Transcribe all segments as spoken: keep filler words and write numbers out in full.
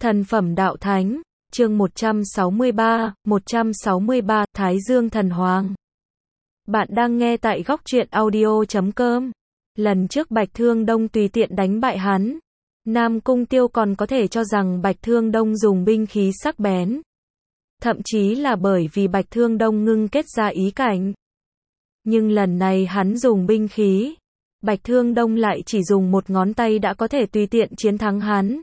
Thần phẩm đạo thánh, chương một trăm sáu mươi ba, một trăm sáu mươi ba, Thái Dương Thần Hoàng. Bạn đang nghe tại góc truyện audio chấm com. Lần trước Bạch Thương Đông tùy tiện đánh bại hắn. Nam Cung Tiêu còn có thể cho rằng Bạch Thương Đông dùng binh khí sắc bén. Thậm chí là bởi vì Bạch Thương Đông ngưng kết ra ý cảnh. Nhưng lần này hắn dùng binh khí. Bạch Thương Đông lại chỉ dùng một ngón tay đã có thể tùy tiện chiến thắng hắn.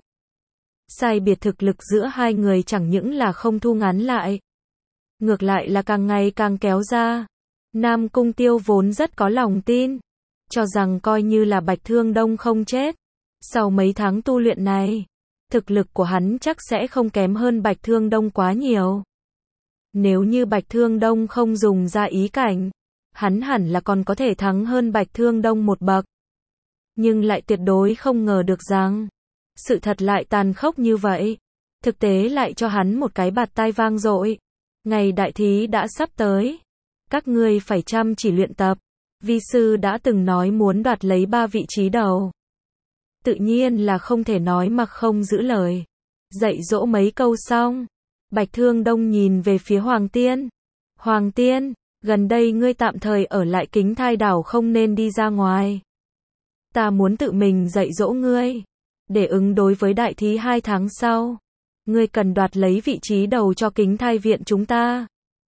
Sai biệt thực lực giữa hai người chẳng những là không thu ngắn lại. Ngược lại là càng ngày càng kéo ra. Nam Cung Tiêu vốn rất có lòng tin. Cho rằng coi như là Bạch Thương Đông không chết. Sau mấy tháng tu luyện này, thực lực của hắn chắc sẽ không kém hơn Bạch Thương Đông quá nhiều. Nếu như Bạch Thương Đông không dùng ra ý cảnh, hắn hẳn là còn có thể thắng hơn Bạch Thương Đông một bậc. Nhưng lại tuyệt đối không ngờ được rằng sự thật lại tàn khốc như vậy. Thực tế lại cho hắn một cái bạt tai vang dội. Ngày đại thí đã sắp tới. Các ngươi phải chăm chỉ luyện tập. Vi sư đã từng nói muốn đoạt lấy ba vị trí đầu. Tự nhiên là không thể nói mà không giữ lời. Dạy dỗ mấy câu xong, Bạch Thương Đông nhìn về phía Hoàng Tiên. Hoàng Tiên, gần đây ngươi tạm thời ở lại Kính Thai đảo không nên đi ra ngoài. Ta muốn tự mình dạy dỗ ngươi. Để ứng đối với đại thí hai tháng sau, ngươi cần đoạt lấy vị trí đầu cho Kính Thai viện chúng ta.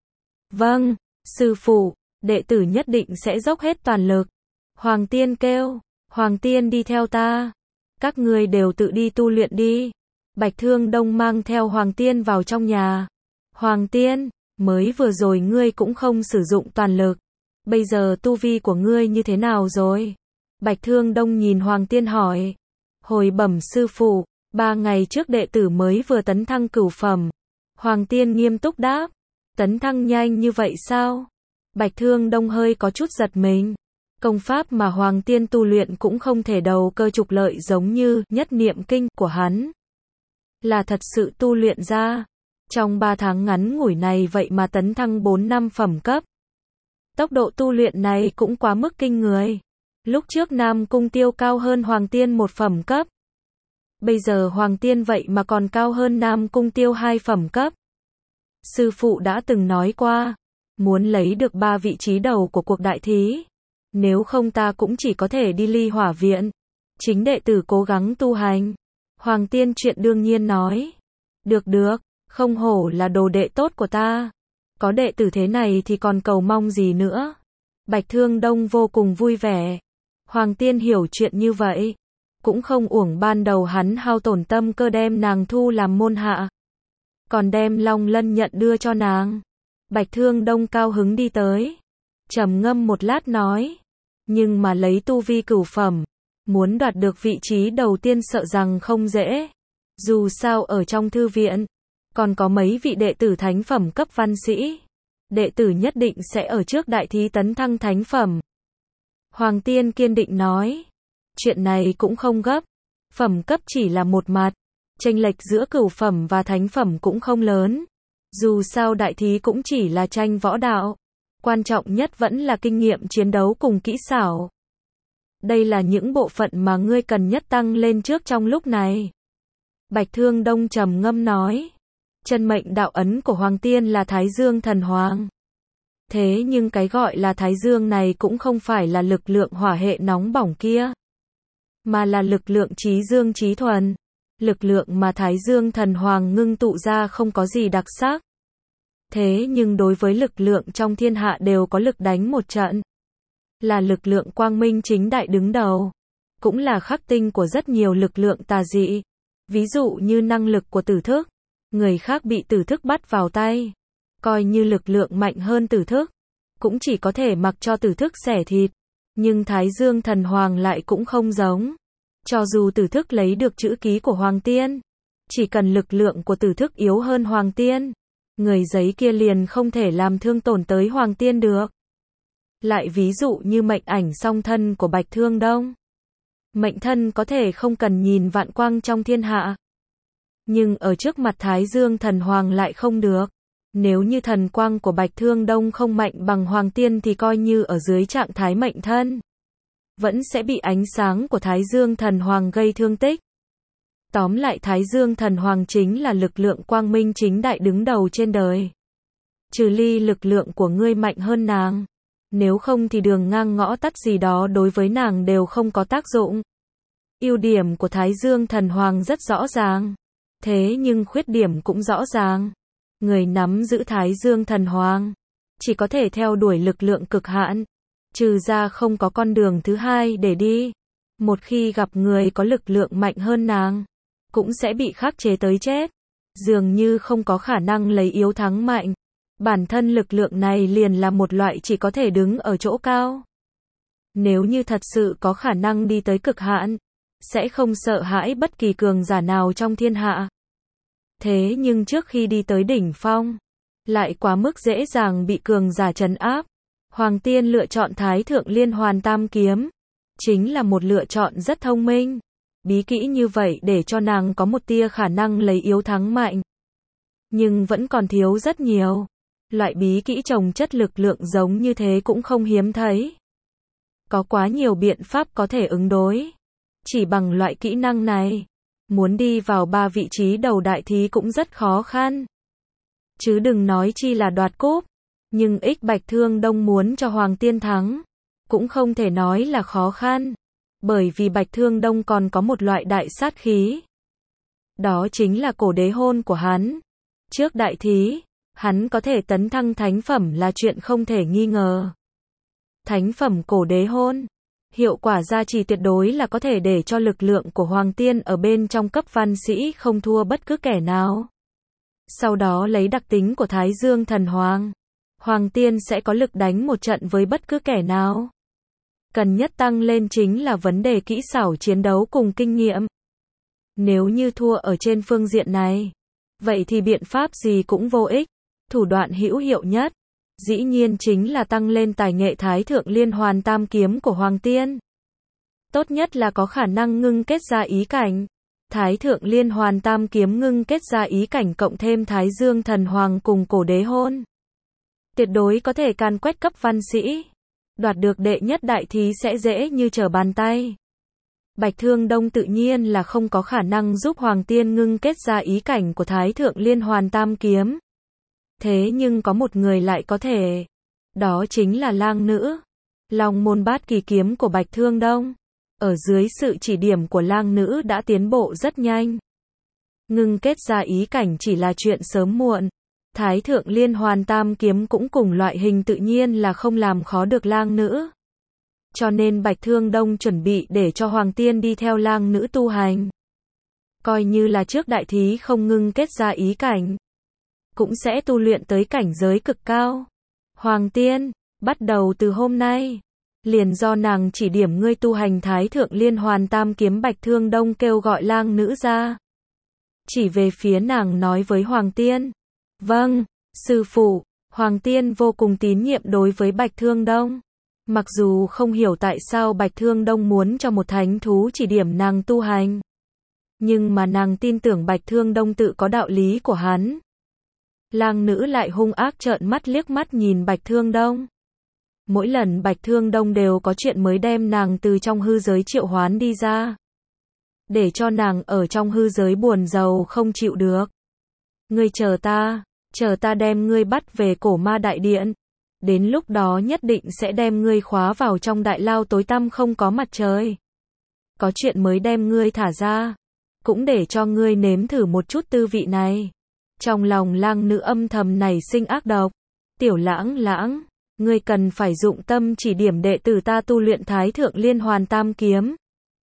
Vâng, sư phụ, đệ tử nhất định sẽ dốc hết toàn lực. Hoàng Tiên kêu, Hoàng Tiên đi theo ta. Các ngươi đều tự đi tu luyện đi. Bạch Thương Đông mang theo Hoàng Tiên vào trong nhà. Hoàng Tiên, mới vừa rồi ngươi cũng không sử dụng toàn lực. Bây giờ tu vi của ngươi như thế nào rồi? Bạch Thương Đông nhìn Hoàng Tiên hỏi. Hồi bẩm sư phụ, ba ngày trước đệ tử mới vừa tấn thăng cửu phẩm. Hoàng Tiên nghiêm túc đáp. Tấn thăng nhanh như vậy sao? Bạch Thương Đông hơi có chút giật mình. Công pháp mà Hoàng Tiên tu luyện cũng không thể đầu cơ trục lợi giống như nhất niệm kinh của hắn. Là thật sự tu luyện ra. Trong ba tháng ngắn ngủi này vậy mà tấn thăng bốn năm phẩm cấp. Tốc độ tu luyện này cũng quá mức kinh người. Lúc trước Nam Cung Tiêu cao hơn Hoàng Tiên một phẩm cấp. Bây giờ Hoàng Tiên vậy mà còn cao hơn Nam Cung Tiêu hai phẩm cấp. Sư phụ đã từng nói qua, muốn lấy được ba vị trí đầu của cuộc đại thí. Nếu không ta cũng chỉ có thể đi Ly Hỏa viện. Chính đệ tử cố gắng tu hành. Hoàng Tiên chuyện đương nhiên nói. Được được, không hổ là đồ đệ tốt của ta. Có đệ tử thế này thì còn cầu mong gì nữa. Bạch Thương Đông vô cùng vui vẻ. Hoàng Tiên hiểu chuyện như vậy. Cũng không uổng ban đầu hắn hao tổn tâm cơ đem nàng thu làm môn hạ. Còn đem Long Lân nhận đưa cho nàng. Bạch Thương Đông cao hứng đi tới. Trầm ngâm một lát nói. Nhưng mà lấy tu vi cửu phẩm. Muốn đoạt được vị trí đầu tiên sợ rằng không dễ. Dù sao ở trong thư viện. Còn có mấy vị đệ tử thánh phẩm cấp văn sĩ. Đệ tử nhất định sẽ ở trước đại thí tấn thăng thánh phẩm. Hoàng Tiên kiên định nói. Chuyện này cũng không gấp. Phẩm cấp chỉ là một mặt. Chênh lệch giữa cửu phẩm và thánh phẩm cũng không lớn. Dù sao đại thí cũng chỉ là tranh võ đạo. Quan trọng nhất vẫn là kinh nghiệm chiến đấu cùng kỹ xảo. Đây là những bộ phận mà ngươi cần nhất tăng lên trước trong lúc này. Bạch Thương Đông trầm ngâm nói. Chân mệnh đạo ấn của Hoàng Tiên là Thái Dương Thần Hoàng. Thế nhưng cái gọi là Thái Dương này cũng không phải là lực lượng hỏa hệ nóng bỏng kia. Mà là lực lượng trí dương trí thuần. Lực lượng mà Thái Dương Thần Hoàng ngưng tụ ra không có gì đặc sắc. Thế nhưng đối với lực lượng trong thiên hạ đều có lực đánh một trận. Là lực lượng quang minh chính đại đứng đầu. Cũng là khắc tinh của rất nhiều lực lượng tà dị. Ví dụ như năng lực của tử thức. Người khác bị tử thức bắt vào tay. Coi như lực lượng mạnh hơn tử thức. Cũng chỉ có thể mặc cho tử thức xẻ thịt. Nhưng Thái Dương Thần Hoàng lại cũng không giống. Cho dù tử thức lấy được chữ ký của Hoàng Tiên. Chỉ cần lực lượng của tử thức yếu hơn Hoàng Tiên. Người giấy kia liền không thể làm thương tổn tới Hoàng Tiên được. Lại ví dụ như mệnh ảnh song thân của Bạch Thương Đông. Mệnh thân có thể không cần nhìn vạn quang trong thiên hạ. Nhưng ở trước mặt Thái Dương Thần Hoàng lại không được. Nếu như thần quang của Bạch Thương Đông không mạnh bằng Hoàng Tiên thì coi như ở dưới trạng thái mệnh thân. Vẫn sẽ bị ánh sáng của Thái Dương Thần Hoàng gây thương tích. Tóm lại Thái Dương Thần Hoàng chính là lực lượng quang minh chính đại đứng đầu trên đời. Trừ ly lực lượng của ngươi mạnh hơn nàng. Nếu không thì đường ngang ngõ tắt gì đó đối với nàng đều không có tác dụng. Ưu điểm của Thái Dương Thần Hoàng rất rõ ràng. Thế nhưng khuyết điểm cũng rõ ràng. Người nắm giữ Thái Dương Thần Hoàng chỉ có thể theo đuổi lực lượng cực hạn. Trừ ra không có con đường thứ hai để đi. Một khi gặp người có lực lượng mạnh hơn nàng, cũng sẽ bị khắc chế tới chết. Dường như không có khả năng lấy yếu thắng mạnh. Bản thân lực lượng này liền là một loại chỉ có thể đứng ở chỗ cao. Nếu như thật sự có khả năng đi tới cực hạn, sẽ không sợ hãi bất kỳ cường giả nào trong thiên hạ. Thế nhưng trước khi đi tới đỉnh phong, lại quá mức dễ dàng bị cường giả trấn áp. Hoàng Tiên lựa chọn Thái Thượng Liên Hoàn Tam Kiếm, chính là một lựa chọn rất thông minh. Bí kỹ như vậy để cho nàng có một tia khả năng lấy yếu thắng mạnh. Nhưng vẫn còn thiếu rất nhiều. Loại bí kỹ trồng chất lực lượng giống như thế cũng không hiếm thấy. Có quá nhiều biện pháp có thể ứng đối. Chỉ bằng loại kỹ năng này, muốn đi vào ba vị trí đầu đại thí cũng rất khó khăn. Chứ đừng nói chi là đoạt cúp. Nhưng ích Bạch Thương Đông muốn cho Hoàng Tiên thắng, cũng không thể nói là khó khăn. Bởi vì Bạch Thương Đông còn có một loại đại sát khí. Đó chính là cổ đế hôn của hắn. Trước đại thí, hắn có thể tấn thăng thánh phẩm là chuyện không thể nghi ngờ. Thánh phẩm cổ đế hôn, hiệu quả gia trì tuyệt đối là có thể để cho lực lượng của Hoàng Tiên ở bên trong cấp văn sĩ không thua bất cứ kẻ nào. Sau đó lấy đặc tính của Thái Dương Thần Hoàng, Hoàng Tiên sẽ có lực đánh một trận với bất cứ kẻ nào. Cần nhất tăng lên chính là vấn đề kỹ xảo chiến đấu cùng kinh nghiệm. Nếu như thua ở trên phương diện này, vậy thì biện pháp gì cũng vô ích. Thủ đoạn hữu hiệu nhất, dĩ nhiên chính là tăng lên tài nghệ Thái Thượng Liên Hoàn Tam Kiếm của Hoàng Tiên. Tốt nhất là có khả năng ngưng kết ra ý cảnh. Thái Thượng Liên Hoàn Tam Kiếm ngưng kết ra ý cảnh cộng thêm Thái Dương Thần Hoàng cùng cổ đế hôn. Tuyệt đối có thể can quét cấp văn sĩ. Đoạt được đệ nhất đại thí sẽ dễ như trở bàn tay. Bạch Thương Đông tự nhiên là không có khả năng giúp Hoàng Tiên ngưng kết ra ý cảnh của Thái Thượng Liên Hoàn Tam Kiếm. Thế nhưng có một người lại có thể. Đó chính là lang nữ. Long môn bát kỳ kiếm của Bạch Thương Đông. Ở dưới sự chỉ điểm của lang nữ đã tiến bộ rất nhanh. Ngưng kết ra ý cảnh chỉ là chuyện sớm muộn. Thái Thượng Liên Hoàn Tam Kiếm cũng cùng loại hình tự nhiên là không làm khó được lang nữ. Cho nên Bạch Thương Đông chuẩn bị để cho Hoàng Tiên đi theo lang nữ tu hành. Coi như là trước đại thí không ngưng kết ra ý cảnh, cũng sẽ tu luyện tới cảnh giới cực cao. Hoàng Tiên, bắt đầu từ hôm nay, liền do nàng chỉ điểm ngươi tu hành Thái Thượng Liên Hoàn Tam Kiếm. Bạch Thương Đông kêu gọi lang nữ ra. Chỉ về phía nàng nói với Hoàng Tiên. Vâng, sư phụ. Hoàng Tiên vô cùng tín nhiệm đối với Bạch Thương Đông. Mặc dù không hiểu tại sao Bạch Thương Đông muốn cho một thánh thú chỉ điểm nàng tu hành, nhưng mà nàng tin tưởng Bạch Thương Đông tự có đạo lý của hắn. Lang nữ lại hung ác trợn mắt liếc mắt nhìn Bạch Thương Đông. Mỗi lần Bạch Thương Đông đều có chuyện mới đem nàng từ trong hư giới triệu hoán đi ra, để cho nàng ở trong hư giới buồn rầu không chịu được. Ngươi chờ ta, chờ ta đem ngươi bắt về cổ ma đại điện. Đến lúc đó nhất định sẽ đem ngươi khóa vào trong đại lao tối tăm không có mặt trời. Có chuyện mới đem ngươi thả ra, cũng để cho ngươi nếm thử một chút tư vị này. Trong lòng lang nữ âm thầm nảy sinh ác độc. Tiểu lãng lãng, ngươi cần phải dụng tâm chỉ điểm đệ tử ta tu luyện Thái Thượng Liên Hoàn Tam Kiếm.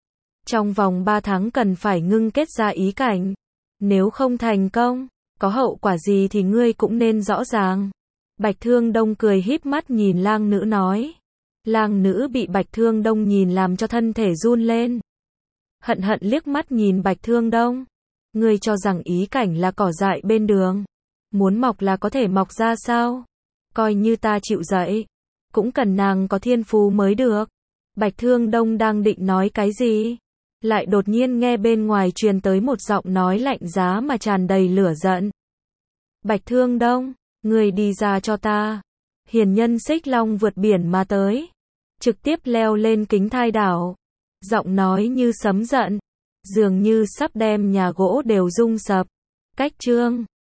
Trong vòng ba tháng cần phải ngưng kết ra ý cảnh. Nếu không thành công, có hậu quả gì thì ngươi cũng nên rõ ràng. Bạch Thương Đông cười híp mắt nhìn lang nữ nói. Lang nữ bị Bạch Thương Đông nhìn làm cho thân thể run lên. Hận hận liếc mắt nhìn Bạch Thương Đông. Ngươi cho rằng ý cảnh là cỏ dại bên đường, muốn mọc là có thể mọc ra sao? Coi như ta chịu dạy, cũng cần nàng có thiên phú mới được. Bạch Thương Đông đang định nói cái gì, lại đột nhiên nghe bên ngoài truyền tới một giọng nói lạnh giá mà tràn đầy lửa giận. Bạch Thương Đông, ngươi đi ra cho ta. Hiền nhân Xích Long vượt biển mà tới, trực tiếp leo lên kính thai đảo, giọng nói như sấm giận. Dường như sắp đem nhà gỗ đều rung sập. Cách chương